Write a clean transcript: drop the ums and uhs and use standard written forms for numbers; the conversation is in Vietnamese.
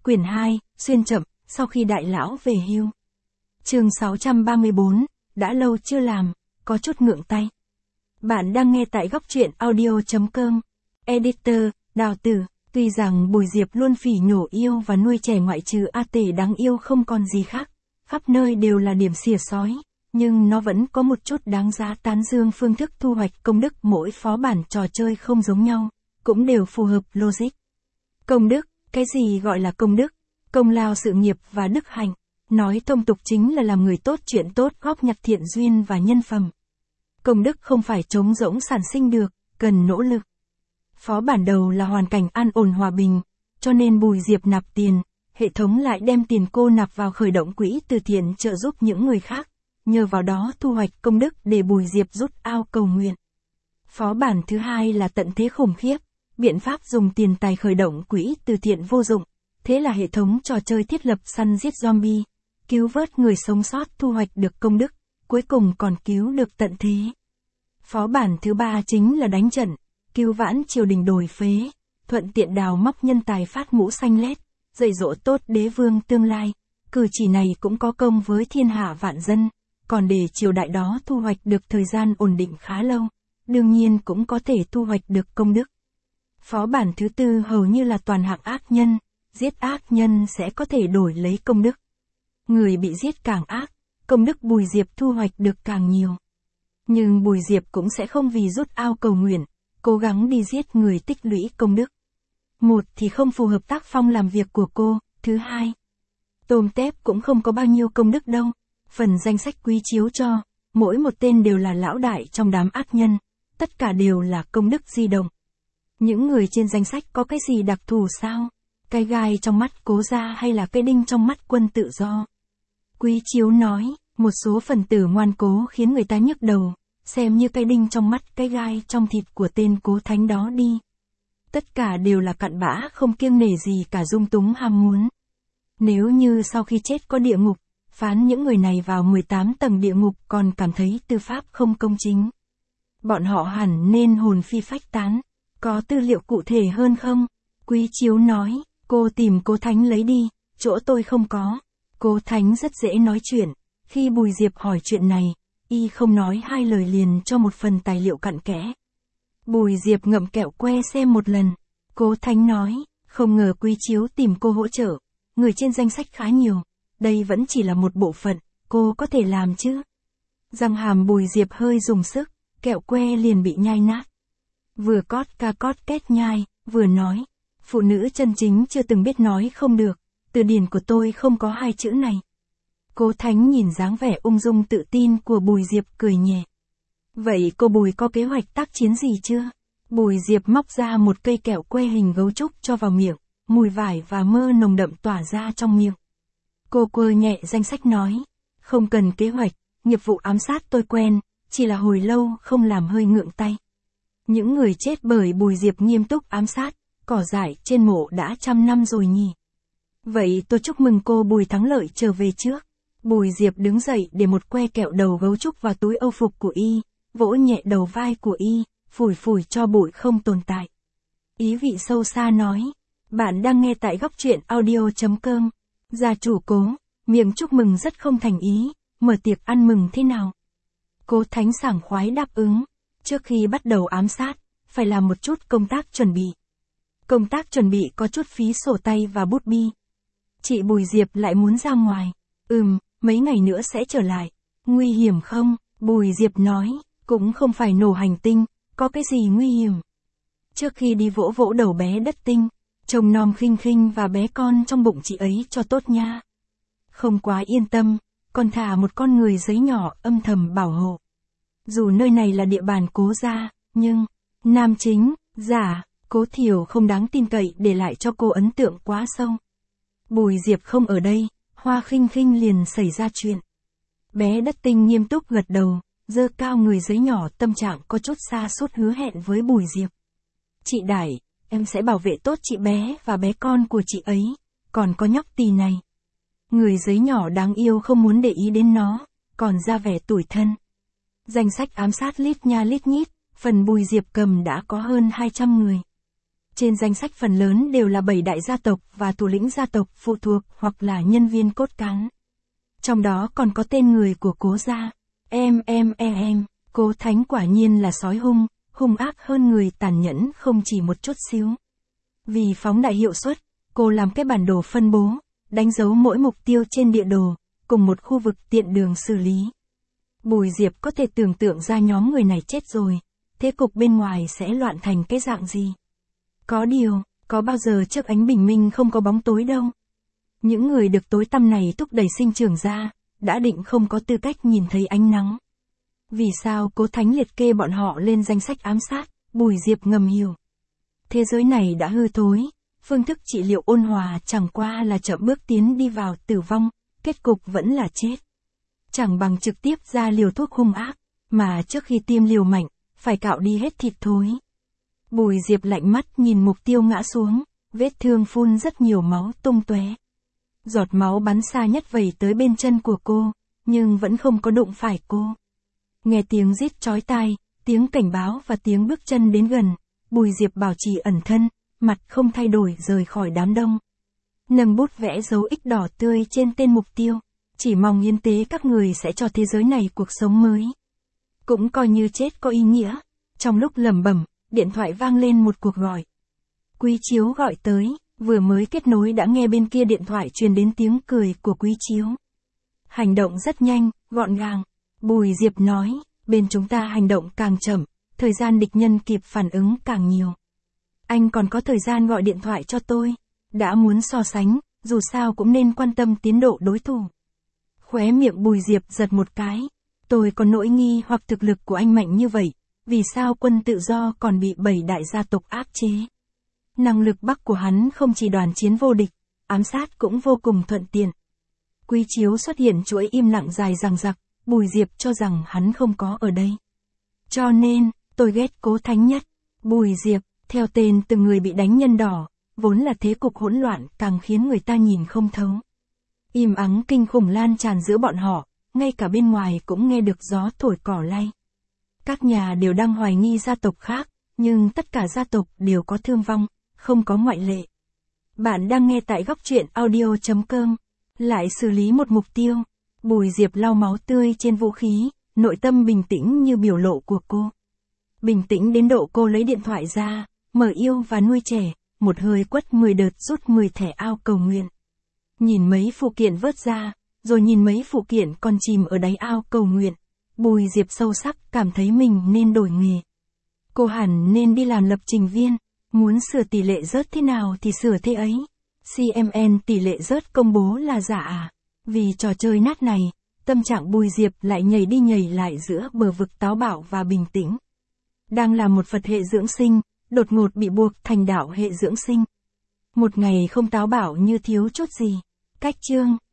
Quyển 2, xuyên chậm, sau khi đại lão về hưu. Chương 634, đã lâu chưa làm, có chút ngượng tay. Bạn đang nghe tại góc truyện audio.com. Editor, Đào Tử. Tuy rằng Bùi Diệp luôn phỉ nhổ yêu và nuôi trẻ ngoại trừ A Tể đáng yêu không còn gì khác, khắp nơi đều là điểm xỉa sói, nhưng nó vẫn có một chút đáng giá tán dương. Phương thức thu hoạch công đức mỗi phó bản trò chơi không giống nhau, cũng đều phù hợp logic. Công đức, cái gì gọi là công đức? Công lao sự nghiệp và đức hạnh. Nói thông tục chính là làm người tốt chuyện tốt, góp nhặt thiện duyên và nhân phẩm. Công đức không phải trống rỗng sản sinh được, cần nỗ lực. Phó bản đầu là hoàn cảnh an ổn hòa bình, cho nên Bùi Diệp nạp tiền, hệ thống lại đem tiền cô nạp vào khởi động quỹ từ thiện trợ giúp những người khác, nhờ vào đó thu hoạch công đức để Bùi Diệp rút ao cầu nguyện. Phó bản thứ hai là tận thế khủng khiếp, biện pháp dùng tiền tài khởi động quỹ từ thiện vô dụng, thế là hệ thống trò chơi thiết lập săn giết zombie, cứu vớt người sống sót thu hoạch được công đức, cuối cùng còn cứu được tận thế. Phó bản thứ ba chính là đánh trận, cứu vãn triều đình đổi phế, thuận tiện đào móc nhân tài phát mũ xanh lét, dạy dỗ tốt đế vương tương lai, cử chỉ này cũng có công với thiên hạ vạn dân, còn để triều đại đó thu hoạch được thời gian ổn định khá lâu, đương nhiên cũng có thể thu hoạch được công đức. Phó bản thứ tư hầu như là toàn hạng ác nhân, giết ác nhân sẽ có thể đổi lấy công đức. Người bị giết càng ác, công đức Bùi Diệp thu hoạch được càng nhiều. Nhưng Bùi Diệp cũng sẽ không vì rút ao cầu nguyện, cố gắng đi giết người tích lũy công đức. Một thì không phù hợp tác phong làm việc của cô, thứ hai, tôm tép cũng không có bao nhiêu công đức đâu. Phần danh sách quý chiếu cho, mỗi một tên đều là lão đại trong đám ác nhân, tất cả đều là công đức di động. Những người trên danh sách có cái gì đặc thù sao? Cái gai trong mắt Cố Gia hay là cái đinh trong mắt Quân Tự Do? Quý chiếu nói, một số phần tử ngoan cố khiến người ta nhức đầu, xem như cái đinh trong mắt cái gai trong thịt của tên Cố Thánh đó đi. Tất cả đều là cặn bã không kiêng nể gì cả, dung túng ham muốn. Nếu như sau khi chết có địa ngục, phán những người này vào 18 tầng địa ngục còn cảm thấy tư pháp không công chính. Bọn họ hẳn nên hồn phi phách tán. Có tư liệu cụ thể hơn không? Quý chiếu nói, cô tìm Cố Thánh lấy đi, chỗ tôi không có. Cố Thánh rất dễ nói chuyện, khi Bùi Diệp hỏi chuyện này, y không nói hai lời liền cho một phần tài liệu cặn kẽ. Bùi Diệp ngậm kẹo que xem một lần. Cố Thánh nói, không ngờ Quý chiếu tìm cô hỗ trợ, người trên danh sách khá nhiều, đây vẫn chỉ là một bộ phận, cô có thể làm chứ? Răng hàm Bùi Diệp hơi dùng sức, kẹo que liền bị nhai nát. Vừa cót ca cót két nhai, vừa nói, phụ nữ chân chính chưa từng biết nói không được, từ điển của tôi không có hai chữ này. Cố Thánh nhìn dáng vẻ ung dung tự tin của Bùi Diệp cười nhẹ. Vậy cô Bùi có kế hoạch tác chiến gì chưa? Bùi Diệp móc ra một cây kẹo que hình gấu trúc cho vào miệng, mùi vải và mơ nồng đậm tỏa ra trong miệng. Cô quơ nhẹ danh sách nói, không cần kế hoạch, nghiệp vụ ám sát tôi quen, chỉ là hồi lâu không làm hơi ngượng tay. Những người chết bởi Bùi Diệp nghiêm túc ám sát, cỏ dại trên mộ đã 100 năm rồi nhỉ. Vậy tôi chúc mừng cô Bùi thắng lợi trở về trước. Bùi Diệp đứng dậy để một que kẹo đầu gấu trúc vào túi âu phục của y, vỗ nhẹ đầu vai của y, phủi phủi cho bụi không tồn tại. Ý vị sâu xa nói, bạn đang nghe tại góc truyện audio.com. Gia chủ Cố, miệng chúc mừng rất không thành ý, mở tiệc ăn mừng thế nào? Cố Thánh sảng khoái đáp ứng. Trước khi bắt đầu ám sát, phải làm một chút công tác chuẩn bị. Công tác chuẩn bị có chút phí sổ tay và bút bi. Chị Bùi Diệp lại muốn ra ngoài. Mấy ngày nữa sẽ trở lại. Nguy hiểm không? Bùi Diệp nói, cũng không phải nổ hành tinh, có cái gì nguy hiểm. Trước khi đi vỗ vỗ đầu bé Đất Tinh, trông nom Khinh Khinh và bé con trong bụng chị ấy cho tốt nha. Không quá yên tâm, còn thả một con người giấy nhỏ âm thầm bảo hộ. Dù nơi này là địa bàn Cố Gia, nhưng, nam chính, giả, Cố Thiểu không đáng tin cậy để lại cho cô ấn tượng quá sâu. Bùi Diệp không ở đây, Hoa Khinh Khinh liền xảy ra chuyện. Bé Đất Tinh nghiêm túc gật đầu, giơ cao người giấy nhỏ, tâm trạng có chút xa sút hứa hẹn với Bùi Diệp. Chị Đại, em sẽ bảo vệ tốt chị bé và bé con của chị ấy, còn có nhóc tì này. Người giấy nhỏ đáng yêu không muốn để ý đến nó, còn ra vẻ tủi thân. Danh sách ám sát lít nha lít nhít, phần Bùi Diệp cầm đã có hơn 200 người. Trên danh sách phần lớn đều là 7 đại gia tộc và thủ lĩnh gia tộc phụ thuộc hoặc là nhân viên cốt cán. Trong đó còn có tên người của Cố gia. Cố Thánh quả nhiên là sói hung ác hơn người, tàn nhẫn không chỉ một chút xíu. Vì phóng đại hiệu suất, cô làm cái bản đồ phân bố, đánh dấu mỗi mục tiêu trên địa đồ, cùng một khu vực tiện đường xử lý. Bùi Diệp có thể tưởng tượng ra nhóm người này chết rồi, thế cục bên ngoài sẽ loạn thành cái dạng gì. Có điều, có bao giờ trước ánh bình minh không có bóng tối đâu. Những người được tối tăm này thúc đẩy sinh trưởng ra, đã định không có tư cách nhìn thấy ánh nắng. Vì sao Cố Thánh liệt kê bọn họ lên danh sách ám sát, Bùi Diệp ngầm hiểu. Thế giới này đã hư thối, phương thức trị liệu ôn hòa chẳng qua là chậm bước tiến đi vào tử vong, kết cục vẫn là chết. Chẳng bằng trực tiếp ra liều thuốc hung ác, mà trước khi tiêm liều mạnh, phải cạo đi hết thịt thối. Bùi Diệp lạnh mắt nhìn mục tiêu ngã xuống, vết thương phun rất nhiều máu tung tóe. Giọt máu bắn xa nhất vẩy tới bên chân của cô, nhưng vẫn không có đụng phải cô. Nghe tiếng rít chói tai, tiếng cảnh báo và tiếng bước chân đến gần, Bùi Diệp bảo trì ẩn thân, mặt không thay đổi rời khỏi đám đông. Nâng bút vẽ dấu X đỏ tươi trên tên mục tiêu, chỉ mong hiến tế các người sẽ cho thế giới này cuộc sống mới. Cũng coi như chết có ý nghĩa. Trong lúc lẩm bẩm, điện thoại vang lên một cuộc gọi. Quý Chiếu gọi tới, vừa mới kết nối đã nghe bên kia điện thoại truyền đến tiếng cười của Quý Chiếu. Hành động rất nhanh, gọn gàng. Bùi Diệp nói, bên chúng ta hành động càng chậm, thời gian địch nhân kịp phản ứng càng nhiều. Anh còn có thời gian gọi điện thoại cho tôi. Đã muốn so sánh, dù sao cũng nên quan tâm tiến độ đối thủ. Khóe miệng Bùi Diệp giật một cái. Tôi có nỗi nghi hoặc thực lực của anh mạnh như vậy, vì sao Quân Tự Do còn bị 7 đại gia tộc áp chế. Năng lực Bắc của hắn không chỉ đoàn chiến vô địch, ám sát cũng vô cùng thuận tiện. Quý Chiếu xuất hiện chuỗi im lặng dài dằng dặc, Bùi Diệp cho rằng hắn không có ở đây. Cho nên, tôi ghét Cố Thánh nhất. Bùi Diệp, theo tên từng người bị đánh nhân đỏ, vốn là thế cục hỗn loạn càng khiến người ta nhìn không thấu. Im ắng kinh khủng lan tràn giữa bọn họ, ngay cả bên ngoài cũng nghe được gió thổi cỏ lay. Các nhà đều đang hoài nghi gia tộc khác, nhưng tất cả gia tộc đều có thương vong, không có ngoại lệ. Bạn đang nghe tại góc truyện audio.com. Lại xử lý một mục tiêu. Bùi Diệp lau máu tươi trên vũ khí, nội tâm bình tĩnh như biểu lộ của cô. Bình tĩnh đến độ cô lấy điện thoại ra, mở yêu và nuôi trẻ, một hơi quất 10 đợt rút 10 thẻ ao cầu nguyện. Nhìn mấy phụ kiện vớt ra, rồi nhìn mấy phụ kiện còn chìm ở đáy ao cầu nguyện. Bùi Diệp sâu sắc cảm thấy mình nên đổi nghề. Cô hẳn nên đi làm lập trình viên, muốn sửa tỷ lệ rớt thế nào thì sửa thế ấy. CMN tỷ lệ rớt công bố là giả à? Vì trò chơi nát này, tâm trạng Bùi Diệp lại nhảy đi nhảy lại giữa bờ vực táo bạo và bình tĩnh. Đang là một Phật hệ dưỡng sinh, đột ngột bị buộc thành đạo hệ dưỡng sinh. Một ngày không táo bạo như thiếu chút gì. Cách chương